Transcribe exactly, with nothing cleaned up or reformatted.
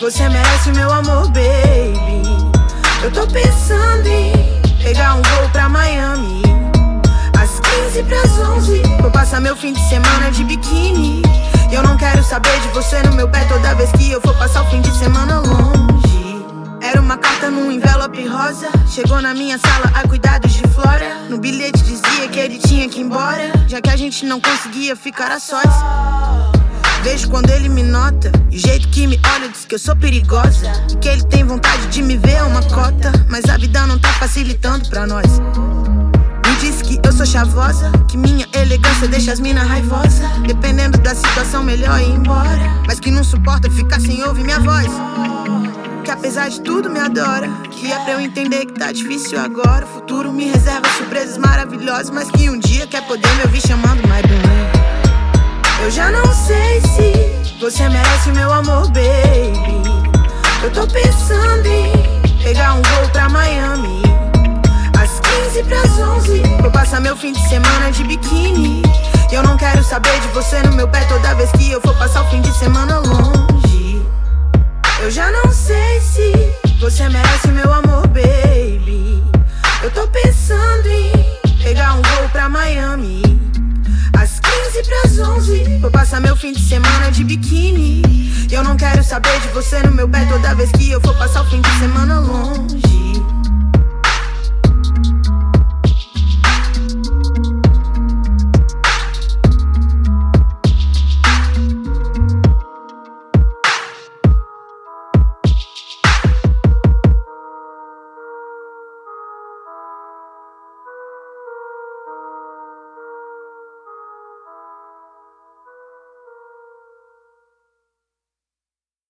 Você merece meu amor, baby. Eu tô pensando em pegar um voo pra Miami às quinze pras onze. Vou passar meu fim de semana de biquíni. E eu não quero saber de você no meu pé toda vez que eu for passar o fim de semana longe. Era uma carta num envelope rosa. Chegou na minha sala a cuidados de Flora. No bilhete dizia que ele tinha que ir embora, já que a gente não conseguia ficar a sós. Vejo quando ele me nota, e o jeito que me olha diz que eu sou perigosa, e que ele tem vontade de me ver é uma cota. Mas a vida não tá facilitando pra nós. Me diz que eu sou chavosa, que minha elegância deixa as mina raivosa. Dependendo da situação melhor ir embora, mas que não suporta ficar sem ouvir minha voz. Que apesar de tudo me adora, que é pra eu entender que tá difícil agora. O futuro me reserva surpresas maravilhosas, mas que um dia quer poder me ouvir chamando my baby. Eu já não sei se você merece meu amor, baby. Eu tô pensando em pegar um voo pra Miami às quinze pras onze. Vou passar meu fim de semana de biquíni. E eu não quero saber de você no meu pé toda vez que eu for passar o fim de semana longe. Eu já não sei se você merece meu amor, baby. Eu tô pensando em pegar um voo pra Miami às quinze pras onze. Vou passar meu fim de semana de biquíni. E eu não quero saber de você no meu pé toda vez que eu for passar o fim de semana longe.